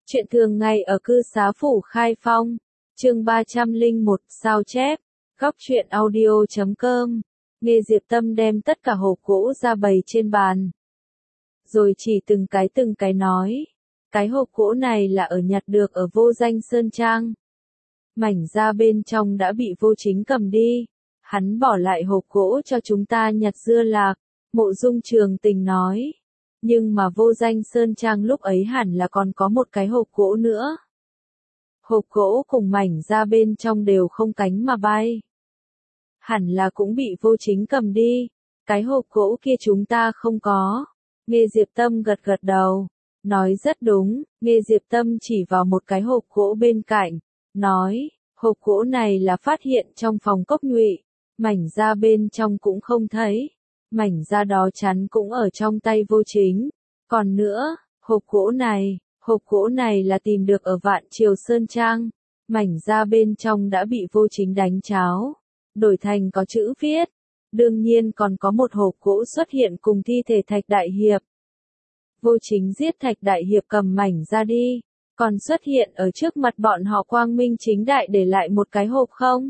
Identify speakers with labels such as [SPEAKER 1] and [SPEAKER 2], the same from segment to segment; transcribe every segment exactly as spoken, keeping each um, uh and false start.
[SPEAKER 1] Chuyện thường ngày ở cư xá phủ Khai Phong, chương ba trăm lẻ một, sao chép, góc truyện audio chấm com. Nghe Diệp Tâm đem tất cả hộp gỗ ra bày trên bàn. Rồi chỉ từng cái từng cái nói. Cái hộp gỗ này là ở nhặt được ở Vô Danh Sơn Trang. Mảnh da bên trong đã bị Vô Chính cầm đi. Hắn bỏ lại hộp gỗ cho chúng ta nhặt dưa lạc. Mộ Dung Trường Tình nói. Nhưng mà Vô Danh Sơn Trang lúc ấy hẳn là còn có một cái hộp gỗ nữa. Hộp gỗ cùng mảnh da bên trong đều không cánh mà bay. Hẳn là cũng bị Vô Chính cầm đi. Cái hộp gỗ kia chúng ta không có. Nghe Diệp Tâm gật gật đầu. Nói rất đúng. Nghe Diệp Tâm chỉ vào một cái hộp gỗ bên cạnh. Nói, hộp gỗ này là phát hiện trong phòng Cốc Nhụy. Mảnh da bên trong cũng không thấy. Mảnh da đó chắn cũng ở trong tay Vô Chính. Còn nữa, hộp gỗ này, hộp gỗ này là tìm được ở Vạn Triều Sơn Trang. Mảnh da bên trong đã bị Vô Chính đánh cháo, đổi thành có chữ viết. Đương nhiên còn có một hộp gỗ xuất hiện cùng thi thể Thạch Đại Hiệp. Vô Chính giết Thạch Đại Hiệp cầm mảnh da đi, còn xuất hiện ở trước mặt bọn họ quang minh chính đại để lại một cái hộp không?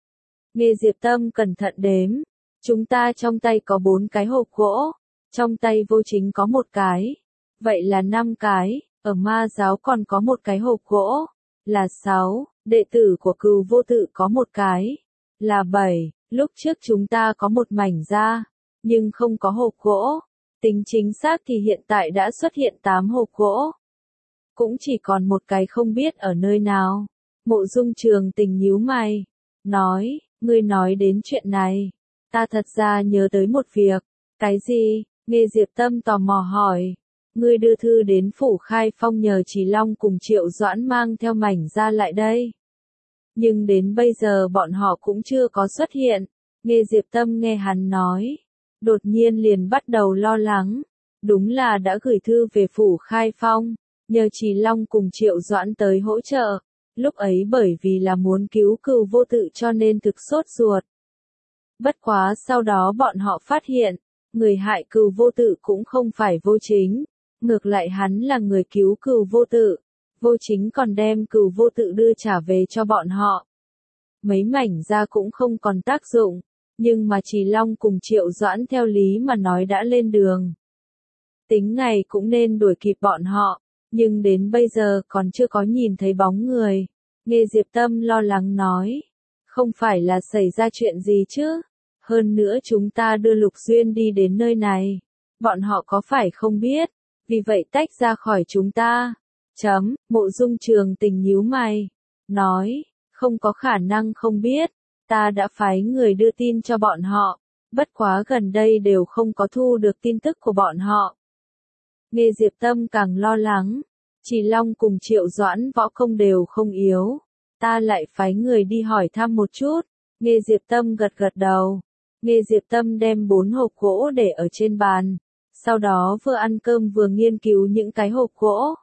[SPEAKER 1] Nghe Diệp Tâm cẩn thận đếm. Chúng ta trong tay có bốn cái hộp gỗ, trong tay Vô Chính có một cái, vậy là năm cái, ở ma giáo còn có một cái hộp gỗ, là sáu, đệ tử của Cừu Vô Tự có một cái, là bảy, lúc trước chúng ta có một mảnh da, nhưng không có hộp gỗ, tính chính xác thì hiện tại đã xuất hiện tám hộp gỗ. Cũng chỉ còn một cái không biết ở nơi nào. Mộ Dung Trường Tình nhíu mày, nói, ngươi nói đến chuyện này. Ta thật ra nhớ tới một việc. Cái gì? Nghe Diệp Tâm tò mò hỏi. Ngươi đưa thư đến phủ Khai Phong nhờ Trì Long cùng Triệu Doãn mang theo mảnh da lại đây. Nhưng đến bây giờ bọn họ cũng chưa có xuất hiện. Nghe Diệp Tâm nghe hắn nói. Đột nhiên liền bắt đầu lo lắng. Đúng là đã gửi thư về phủ Khai Phong, nhờ Trì Long cùng Triệu Doãn tới hỗ trợ. Lúc ấy bởi vì là muốn cứu Cừu Vô Tự cho nên thực sốt ruột. Bất quá sau đó bọn họ phát hiện, người hại Cừu Vô Tự cũng không phải Vô Chính, ngược lại hắn là người cứu Cừu Vô Tự. Vô Chính còn đem Cừu Vô Tự đưa trả về cho bọn họ. Mấy mảnh da cũng không còn tác dụng, nhưng mà Trì Long cùng Triệu Doãn theo lý mà nói đã lên đường. Tính ngày cũng nên đuổi kịp bọn họ, nhưng đến bây giờ còn chưa có nhìn thấy bóng người. Nghe Diệp Tâm lo lắng nói, không phải là xảy ra chuyện gì chứ? Hơn nữa chúng ta đưa Lục Duyên đi đến nơi này. Bọn họ có phải không biết, vì vậy tách ra khỏi chúng ta. Chấm, Mộ Dung Trường Tình nhíu mày. Nói, không có khả năng không biết. Ta đã phái người đưa tin cho bọn họ. Bất quá gần đây đều không có thu được tin tức của bọn họ. Nghe Diệp Tâm càng lo lắng. Trì Long cùng Triệu Doãn võ công đều không yếu. Ta lại phái người đi hỏi thăm một chút. Nghe Diệp Tâm gật gật đầu. Nghe Diệp Tâm đem bốn hộp gỗ để ở trên bàn. Sau đó vừa ăn cơm vừa nghiên cứu những cái hộp gỗ.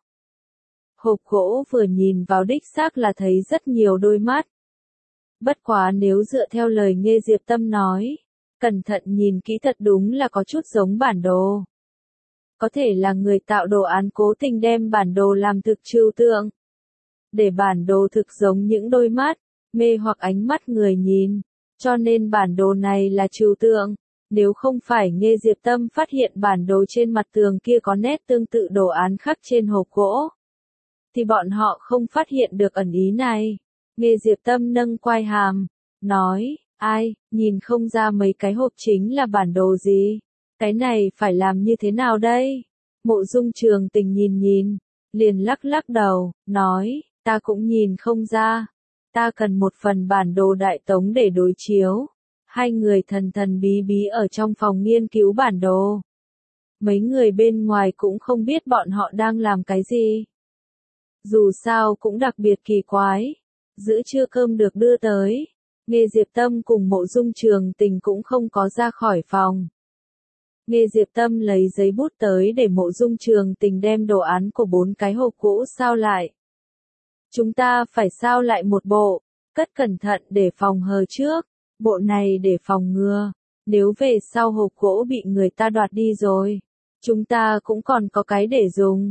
[SPEAKER 1] Hộp gỗ vừa nhìn vào đích xác là thấy rất nhiều đôi mắt. Bất quá nếu dựa theo lời Nghe Diệp Tâm nói, cẩn thận nhìn kỹ thật đúng là có chút giống bản đồ. Có thể là người tạo đồ án cố tình đem bản đồ làm thực trừu tượng. Để bản đồ thực giống những đôi mắt, mê hoặc ánh mắt người nhìn. Cho nên bản đồ này là trừu tượng. Nếu không phải Nghe Diệp Tâm phát hiện bản đồ trên mặt tường kia có nét tương tự đồ án khắc trên hộp gỗ, thì bọn họ không phát hiện được ẩn ý này. Nghe Diệp Tâm nâng quai hàm, nói, ai, nhìn không ra mấy cái hộp chính là bản đồ gì. Cái này phải làm như thế nào đây? Mộ Dung Trường Tình nhìn nhìn, liền lắc lắc đầu, nói, ta cũng nhìn không ra. Ta cần một phần bản đồ Đại Tống để đối chiếu. Hai người thần thần bí bí ở trong phòng nghiên cứu bản đồ. Mấy người bên ngoài cũng không biết bọn họ đang làm cái gì. Dù sao cũng đặc biệt kỳ quái. Giữa trưa cơm được đưa tới. Nghe Diệp Tâm cùng Mộ Dung Trường Tình cũng không có ra khỏi phòng. Nghe Diệp Tâm lấy giấy bút tới để Mộ Dung Trường Tình đem đồ án của bốn cái hộp gỗ sao lại. Chúng ta phải sao lại một bộ, cất cẩn thận để phòng hờ trước, bộ này để phòng ngừa, nếu về sau hộp gỗ bị người ta đoạt đi rồi, chúng ta cũng còn có cái để dùng.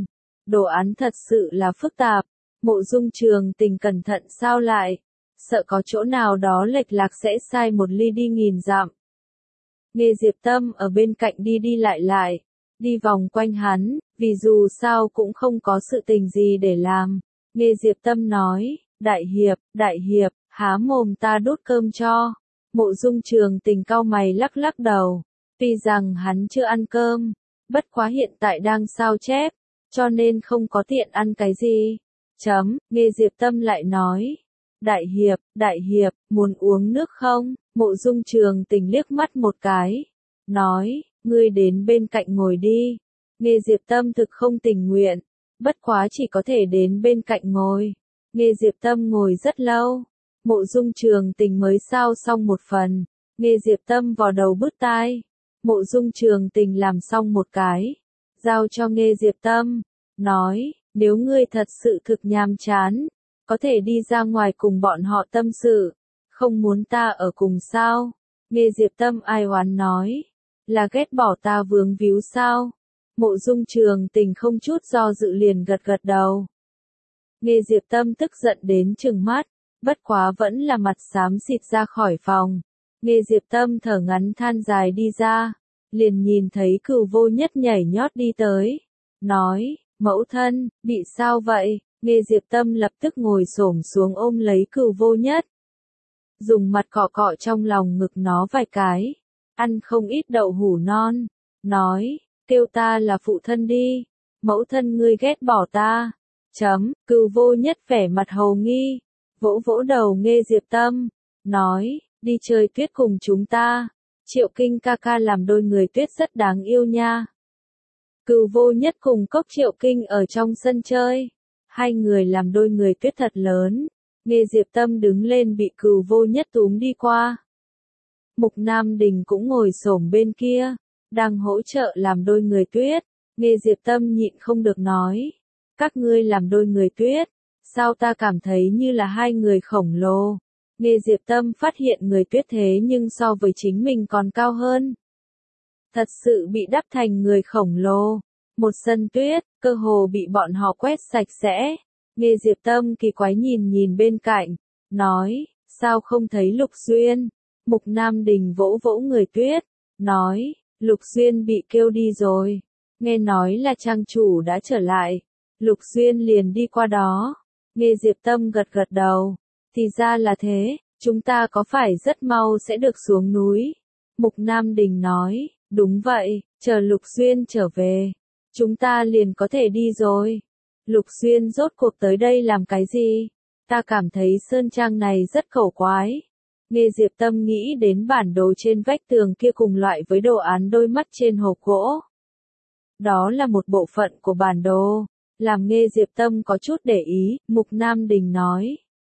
[SPEAKER 1] đồ án thật sự là phức tạp. Mộ Dung Trường Tình cẩn thận sao lại, sợ có chỗ nào đó lệch lạc sẽ sai một ly đi nghìn dặm. Nghe Diệp Tâm ở bên cạnh đi đi lại lại, đi vòng quanh hắn, vì dù sao cũng không có sự tình gì để làm. Nghe Diệp Tâm nói, đại hiệp, đại hiệp, há mồm ta đút cơm cho. Mộ Dung Trường Tình cau mày lắc lắc đầu, tuy rằng hắn chưa ăn cơm, bất quá hiện tại đang sao chép, cho nên không có tiện ăn cái gì. Chấm, nghe Diệp Tâm lại nói, đại hiệp, đại hiệp, muốn uống nước không? Mộ Dung Trường Tình liếc mắt một cái, nói, ngươi đến bên cạnh ngồi đi. Nghe Diệp Tâm thực không tình nguyện, bất quá chỉ có thể đến bên cạnh ngồi. Nghe Diệp Tâm ngồi rất lâu, Mộ Dung Trường Tình mới sao xong một phần. Nghe Diệp Tâm vò đầu bứt tai, Mộ Dung Trường Tình làm xong một cái, giao cho Nghe Diệp Tâm, nói, nếu ngươi thật sự thực nhàm chán, có thể đi ra ngoài cùng bọn họ tâm sự, không muốn ta ở cùng sao? Nghe Diệp Tâm ai oán nói, là ghét bỏ ta vướng víu sao? Mộ Dung Trường Tình không chút do dự liền gật gật đầu. Nghe Diệp Tâm tức giận đến trừng mắt, bất quá vẫn là mặt xám xịt ra khỏi phòng. Nghe Diệp Tâm thở ngắn than dài đi ra, liền nhìn thấy Cửu Vô Nhất nhảy nhót đi tới, nói, mẫu thân, bị sao vậy? Nghe Diệp Tâm lập tức ngồi xổm xuống ôm lấy Cửu Vô Nhất, dùng mặt cọ cọ trong lòng ngực nó vài cái, ăn không ít đậu hủ non, nói, kêu ta là phụ thân đi, mẫu thân ngươi ghét bỏ ta. Chấm, Cửu Vô Nhất vẻ mặt hầu nghi, vỗ vỗ đầu Nghe Diệp Tâm, nói, đi chơi tuyết cùng chúng ta, Triệu Kinh ca ca làm đôi người tuyết rất đáng yêu nha. Cửu Vô Nhất cùng Cốc Triệu Kinh ở trong sân chơi, hai người làm đôi người tuyết thật lớn. Nghe Diệp Tâm đứng lên bị Cửu Vô Nhất túm đi qua. Mục Nam Đình cũng ngồi xổm bên kia, đang hỗ trợ làm đôi người tuyết. Nghe Diệp Tâm nhịn không được nói, các ngươi làm đôi người tuyết, sao ta cảm thấy như là hai người khổng lồ. Nghe Diệp Tâm phát hiện người tuyết thế nhưng so với chính mình còn cao hơn. Thật sự bị đắp thành người khổng lồ. Một sân tuyết, cơ hồ bị bọn họ quét sạch sẽ. Nghe Diệp Tâm kỳ quái nhìn nhìn bên cạnh, nói, sao không thấy Lục Xuyên? Mục Nam Đình vỗ vỗ người tuyết, nói, Lục Xuyên bị kêu đi rồi. Nghe nói là trang chủ đã trở lại. Lục Xuyên liền đi qua đó. Nghe Diệp Tâm gật gật đầu. Thì ra là thế, chúng ta có phải rất mau sẽ được xuống núi? Mục Nam Đình nói, đúng vậy, chờ Lục Xuyên trở về, chúng ta liền có thể đi rồi. Lục Xuyên rốt cuộc tới đây làm cái gì? Ta cảm thấy sơn trang này rất khẩu quái. Nghe Diệp Tâm nghĩ đến bản đồ trên vách tường kia cùng loại với đồ án đôi mắt trên hộp gỗ. Đó là một bộ phận của bản đồ, làm Nghe Diệp Tâm có chút để ý. Mục Nam Đình nói,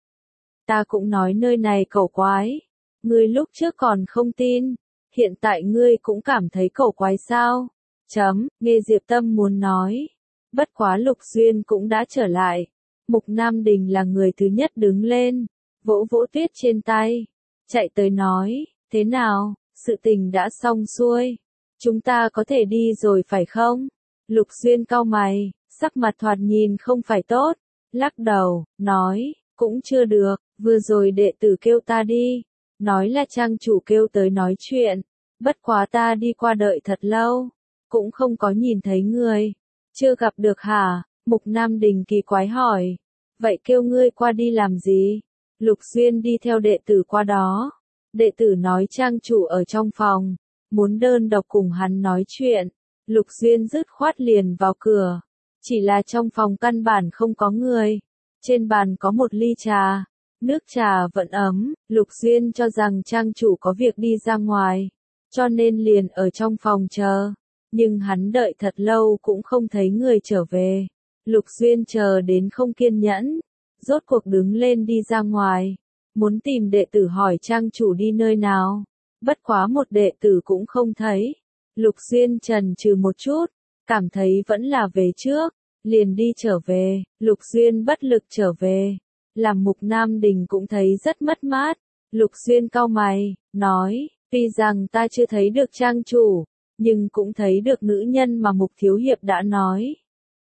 [SPEAKER 1] ta cũng nói nơi này khẩu quái. Ngươi lúc trước còn không tin, hiện tại ngươi cũng cảm thấy khẩu quái sao? Chấm, Nghe Diệp Tâm muốn nói. Bất quá Lục Xuyên cũng đã trở lại. Mục Nam Đình là người thứ nhất đứng lên, vỗ vỗ tuyết trên tay, chạy tới nói, thế nào, sự tình đã xong xuôi, chúng ta có thể đi rồi phải không? Lục Xuyên cau mày, sắc mặt thoạt nhìn không phải tốt, lắc đầu, nói, cũng chưa được, vừa rồi đệ tử kêu ta đi, nói là trang chủ kêu tới nói chuyện, bất quá ta đi qua đợi thật lâu, cũng không có nhìn thấy người. Chưa gặp được hả? Mục Nam Đình kỳ quái hỏi. Vậy kêu ngươi qua đi làm gì? Lục Xuyên đi theo đệ tử qua đó. Đệ tử nói trang chủ ở trong phòng, muốn đơn độc cùng hắn nói chuyện. Lục Xuyên dứt khoát liền vào cửa. Chỉ là trong phòng căn bản không có người. Trên bàn có một ly trà. Nước trà vẫn ấm. Lục Xuyên cho rằng trang chủ có việc đi ra ngoài, cho nên liền ở trong phòng chờ. Nhưng hắn đợi thật lâu cũng không thấy người trở về. Lục Xuyên chờ đến không kiên nhẫn, rốt cuộc đứng lên đi ra ngoài, muốn tìm đệ tử hỏi trang chủ đi nơi nào. Bất quá một đệ tử cũng không thấy. Lục Xuyên chần chừ một chút, cảm thấy vẫn là về trước, liền đi trở về. Lục Xuyên bất lực trở về, làm Mục Nam Đình cũng thấy rất mất mát. Lục Xuyên cau mày, nói, tuy rằng ta chưa thấy được trang chủ, nhưng cũng thấy được nữ nhân mà Mục Thiếu Hiệp đã nói.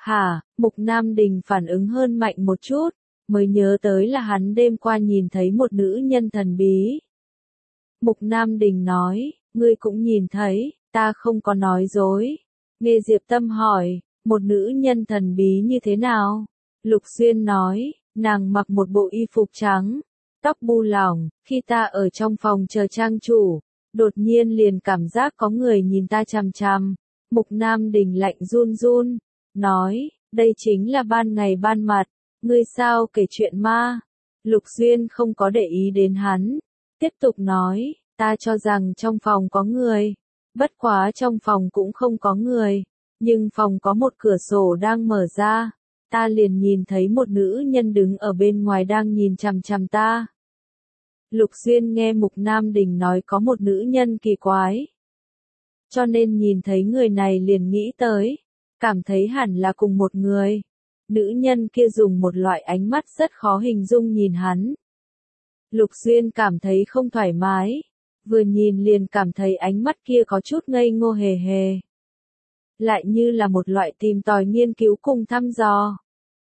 [SPEAKER 1] Hả, Mục Nam Đình phản ứng hơn mạnh một chút, mới nhớ tới là hắn đêm qua nhìn thấy một nữ nhân thần bí. Mục Nam Đình nói, ngươi cũng nhìn thấy, ta không có nói dối. Nghe Diệp Tâm hỏi, một nữ nhân thần bí như thế nào? Lục Xuyên nói, nàng mặc một bộ y phục trắng, tóc bu lỏng, khi ta ở trong phòng chờ trang chủ, đột nhiên liền cảm giác có người nhìn ta chằm chằm. Mục Nam Đình lạnh run run, nói, đây chính là ban ngày ban mặt, ngươi sao kể chuyện ma? Lục Xuyên không có để ý đến hắn, tiếp tục nói, ta cho rằng trong phòng có người, bất quá trong phòng cũng không có người, nhưng phòng có một cửa sổ đang mở ra, ta liền nhìn thấy một nữ nhân đứng ở bên ngoài đang nhìn chằm chằm ta. Lục Xuyên nghe Mục Nam Đình nói có một nữ nhân kỳ quái, cho nên nhìn thấy người này liền nghĩ tới, cảm thấy hẳn là cùng một người. Nữ nhân kia dùng một loại ánh mắt rất khó hình dung nhìn hắn. Lục Xuyên cảm thấy không thoải mái, vừa nhìn liền cảm thấy ánh mắt kia có chút ngây ngô hề hề. Lại như là một loại tìm tòi nghiên cứu cùng thăm dò.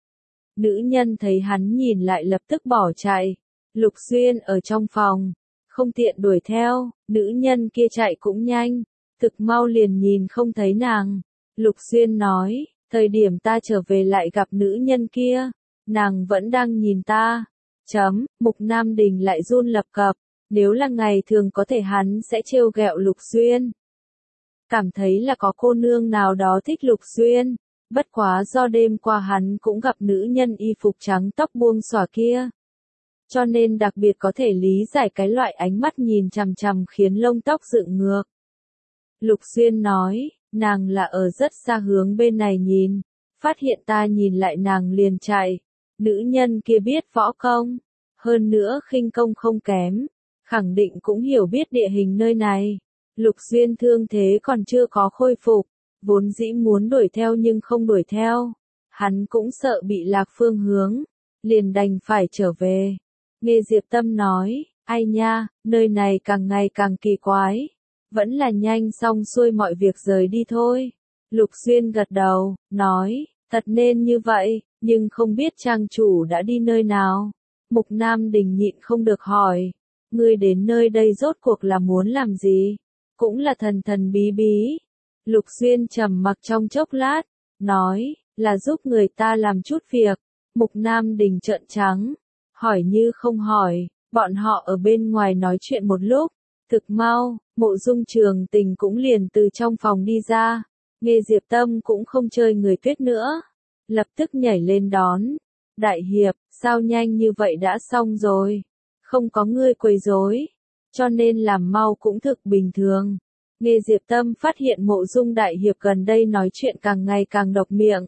[SPEAKER 1] Nữ nhân thấy hắn nhìn lại lập tức bỏ chạy. Lục Xuyên ở trong phòng, không tiện đuổi theo, nữ nhân kia chạy cũng nhanh, thực mau liền nhìn không thấy nàng. Lục Xuyên nói, thời điểm ta trở về lại gặp nữ nhân kia, nàng vẫn đang nhìn ta. Chấm, Mục Nam Đình lại run lập cập, nếu là ngày thường có thể hắn sẽ trêu ghẹo Lục Xuyên. Cảm thấy là có cô nương nào đó thích Lục Xuyên, bất quá do đêm qua hắn cũng gặp nữ nhân y phục trắng tóc buông xõa kia. Cho nên đặc biệt có thể lý giải cái loại ánh mắt nhìn chằm chằm khiến lông tóc dựng ngược. Lục Xuyên nói, nàng là ở rất xa hướng bên này nhìn, phát hiện ta nhìn lại nàng liền chạy. Nữ nhân kia biết võ công, hơn nữa khinh công không kém, khẳng định cũng hiểu biết địa hình nơi này. Lục Xuyên thương thế còn chưa có khôi phục, vốn dĩ muốn đuổi theo nhưng không đuổi theo. Hắn cũng sợ bị lạc phương hướng, liền đành phải trở về. Nghe Diệp Tâm nói, ai nha, nơi này càng ngày càng kỳ quái, vẫn là nhanh xong xuôi mọi việc rời đi thôi. Lục Xuyên gật đầu, nói, thật nên như vậy, nhưng không biết trang chủ đã đi nơi nào. Mục Nam Đình nhịn không được hỏi, ngươi đến nơi đây rốt cuộc là muốn làm gì? Cũng là thần thần bí bí. Lục Xuyên trầm mặc trong chốc lát, nói, là giúp người ta làm chút việc. Mục Nam Đình trợn trắng, hỏi như không hỏi, bọn họ ở bên ngoài nói chuyện một lúc, thực mau, Mộ Dung Trường Tình cũng liền từ trong phòng đi ra, nghe Diệp Tâm cũng không chơi người tuyết nữa, lập tức nhảy lên đón, đại hiệp, sao nhanh như vậy đã xong rồi, không có ngươi quấy rối, cho nên làm mau cũng thực bình thường. Nghe Diệp Tâm phát hiện Mộ Dung đại hiệp gần đây nói chuyện càng ngày càng độc miệng.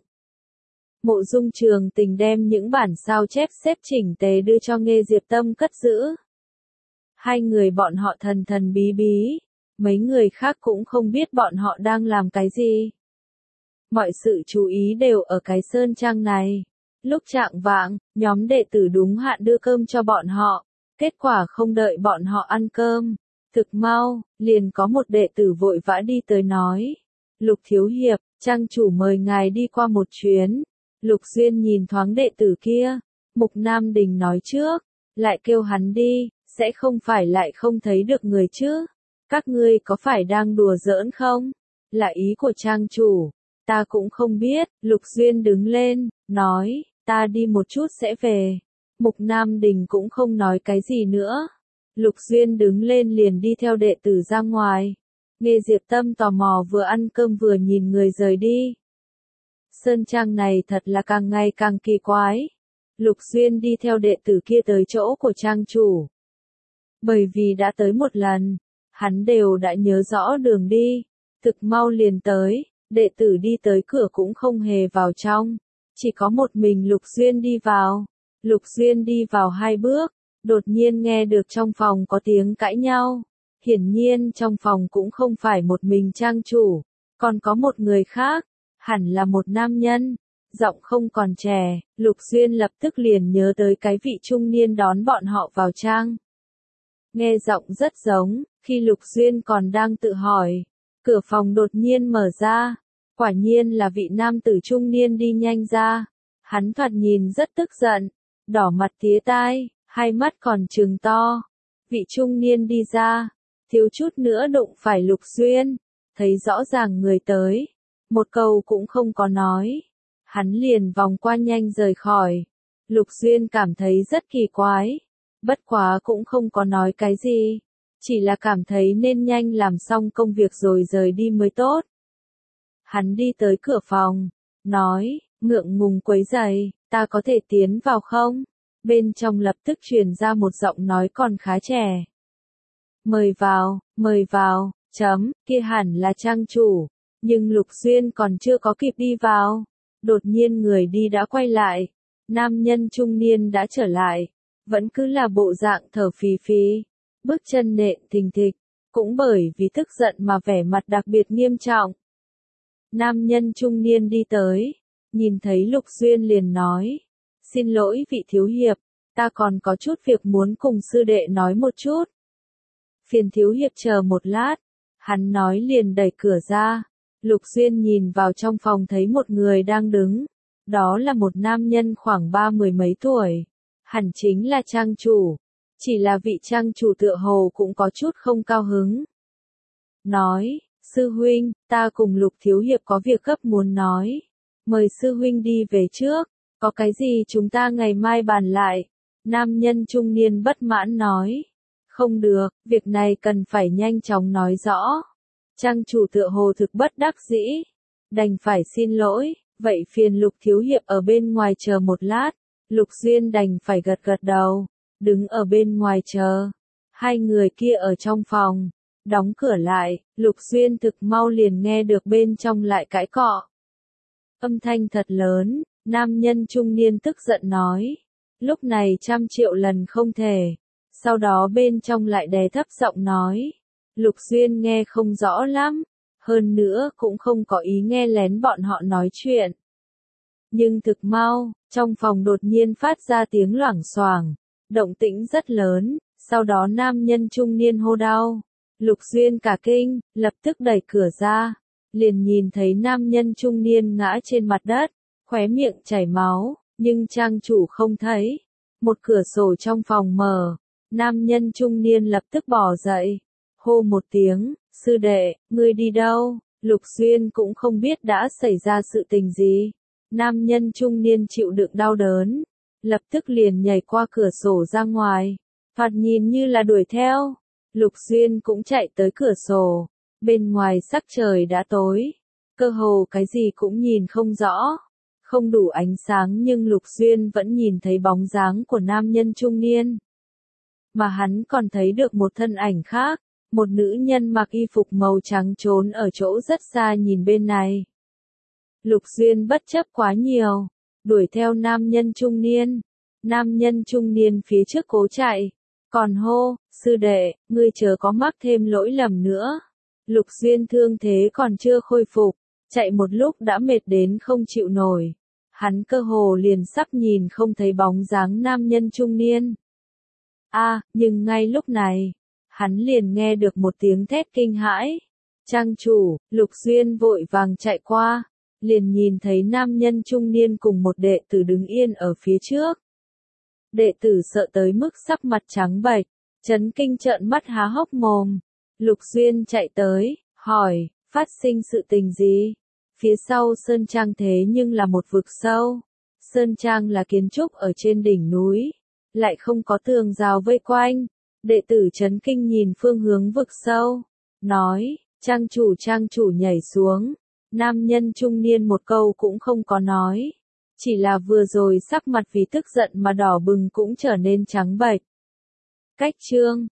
[SPEAKER 1] Mộ Dung Trường Tình đem những bản sao chép xếp chỉnh tề đưa cho Nghe Diệp Tâm cất giữ. Hai người bọn họ thần thần bí bí, mấy người khác cũng không biết bọn họ đang làm cái gì. Mọi sự chú ý đều ở cái sơn trang này. Lúc trạng vạng, nhóm đệ tử đúng hạn đưa cơm cho bọn họ, kết quả không đợi bọn họ ăn cơm. Thực mau, liền có một đệ tử vội vã đi tới nói. Lục thiếu hiệp, trang chủ mời ngài đi qua một chuyến. Lục Xuyên nhìn thoáng đệ tử kia, Mục Nam Đình nói trước, lại kêu hắn đi, sẽ không phải lại không thấy được người chứ. Các ngươi có phải đang đùa giỡn không? Là ý của trang chủ, ta cũng không biết. Lục Xuyên đứng lên, nói, ta đi một chút sẽ về. Mục Nam Đình cũng không nói cái gì nữa. Lục Xuyên đứng lên liền đi theo đệ tử ra ngoài. Nghe Diệp Tâm tò mò vừa ăn cơm vừa nhìn người rời đi. Sơn trang này thật là càng ngày càng kỳ quái. Lục Xuyên đi theo đệ tử kia tới chỗ của trang chủ. Bởi vì đã tới một lần, hắn đều đã nhớ rõ đường đi, thực mau liền tới, đệ tử đi tới cửa cũng không hề vào trong, chỉ có một mình Lục Xuyên đi vào. Lục Xuyên đi vào hai bước, đột nhiên nghe được trong phòng có tiếng cãi nhau. Hiển nhiên trong phòng cũng không phải một mình trang chủ, còn có một người khác, hẳn là một nam nhân, giọng không còn trẻ. Lục Xuyên lập tức liền nhớ tới cái vị trung niên đón bọn họ vào trang. Nghe giọng rất giống, khi Lục Xuyên còn đang tự hỏi, cửa phòng đột nhiên mở ra, Quả nhiên là vị nam tử trung niên đi nhanh ra. Hắn thoạt nhìn rất tức giận, đỏ mặt tía tai, hai mắt còn trừng to. Vị trung niên đi ra, thiếu chút nữa đụng phải Lục Duyên, thấy rõ ràng người tới, một câu cũng không có nói. Hắn liền vòng qua nhanh rời khỏi. Lục Duyên cảm thấy rất kỳ quái, bất quá cũng không có nói cái gì, chỉ là cảm thấy nên nhanh làm xong công việc rồi rời đi mới tốt. Hắn đi tới cửa phòng, nói, ngượng ngùng quấy rầy, ta có thể tiến vào không? Bên trong lập tức truyền ra một giọng nói còn khá trẻ. Mời vào, mời vào, chấm, kia hẳn là trang chủ. Nhưng Lục Duyên còn chưa có kịp đi vào. Đột nhiên người đi đã quay lại. Nam nhân trung niên đã trở lại. Vẫn cứ là bộ dạng thở phì phì. Bước chân nện thình thịch. Cũng bởi vì tức giận mà vẻ mặt đặc biệt nghiêm trọng. Nam nhân trung niên đi tới. Nhìn thấy Lục Duyên liền nói. Xin lỗi vị thiếu hiệp. Ta còn có chút việc muốn cùng sư đệ nói một chút. Phiền thiếu hiệp chờ một lát. Hắn nói liền đẩy cửa ra. Lục Duyên nhìn vào trong phòng thấy một người đang đứng. Đó là một nam nhân khoảng ba mười mấy tuổi. Hẳn chính là trang chủ. Chỉ là vị trang chủ tựa hồ cũng có chút không cao hứng. Nói, sư huynh, ta cùng Lục thiếu hiệp có việc gấp muốn nói. Mời sư huynh đi về trước. Có cái gì chúng ta ngày mai bàn lại. Nam nhân trung niên bất mãn nói. Không được, việc này cần phải nhanh chóng nói rõ. Trang chủ tựa hồ thực bất đắc dĩ. Đành phải xin lỗi, vậy phiền Lục thiếu hiệp ở bên ngoài chờ một lát. Lục Duyên đành phải gật gật đầu, đứng ở bên ngoài chờ. Hai người kia ở trong phòng, đóng cửa lại, Lục Duyên thực mau liền nghe được bên trong lại cãi cọ. Âm thanh thật lớn, nam nhân trung niên tức giận nói. Lúc này trăm triệu lần không thể. Sau đó bên trong lại đè thấp giọng nói. Lục Duyên nghe không rõ lắm. Hơn nữa cũng không có ý nghe lén bọn họ nói chuyện. Nhưng thực mau, trong phòng đột nhiên phát ra tiếng loảng xoảng. Động tĩnh rất lớn. Sau đó nam nhân trung niên hô đau. Lục Duyên cả kinh, lập tức đẩy cửa ra. Liền nhìn thấy nam nhân trung niên ngã trên mặt đất. Khóe miệng chảy máu, nhưng trang chủ không thấy. Một cửa sổ trong phòng mở. Nam nhân trung niên lập tức bỏ dậy. Hô một tiếng, sư đệ, ngươi đi đâu? Lục Duyên cũng không biết đã xảy ra sự tình gì. Nam nhân trung niên chịu đựng đau đớn. Lập tức liền nhảy qua cửa sổ ra ngoài. Thoạt nhìn như là đuổi theo. Lục Duyên cũng chạy tới cửa sổ. Bên ngoài sắc trời đã tối. Cơ hồ cái gì cũng nhìn không rõ. Không đủ ánh sáng nhưng Lục Duyên vẫn nhìn thấy bóng dáng của nam nhân trung niên. Mà hắn còn thấy được một thân ảnh khác. Một nữ nhân mặc y phục màu trắng trốn ở chỗ rất xa nhìn bên này. Lục Duyên bất chấp quá nhiều. Đuổi theo nam nhân trung niên. Nam nhân trung niên phía trước cố chạy. Còn hô, sư đệ, ngươi chớ có mắc thêm lỗi lầm nữa. Lục Duyên thương thế còn chưa khôi phục. Chạy một lúc đã mệt đến không chịu nổi. Hắn cơ hồ liền sắp nhìn không thấy bóng dáng nam nhân trung niên. A, à, nhưng ngay lúc này, hắn liền nghe được một tiếng thét kinh hãi. Trang chủ, Lục Duyên vội vàng chạy qua, liền nhìn thấy nam nhân trung niên cùng một đệ tử đứng yên ở phía trước. Đệ tử sợ tới mức sắc mặt trắng bệch, chấn kinh trợn mắt há hốc mồm. Lục Duyên chạy tới, hỏi, phát sinh sự tình gì? Phía sau Sơn Trang thế nhưng là một vực sâu. Sơn Trang là kiến trúc ở trên đỉnh núi, lại không có tường rào vây quanh. Đệ tử chấn kinh nhìn phương hướng vực sâu, nói, trang chủ trang chủ nhảy xuống. Nam nhân trung niên một câu cũng không có nói. Chỉ là vừa rồi sắc mặt vì tức giận mà đỏ bừng cũng trở nên trắng bệch. Cách chương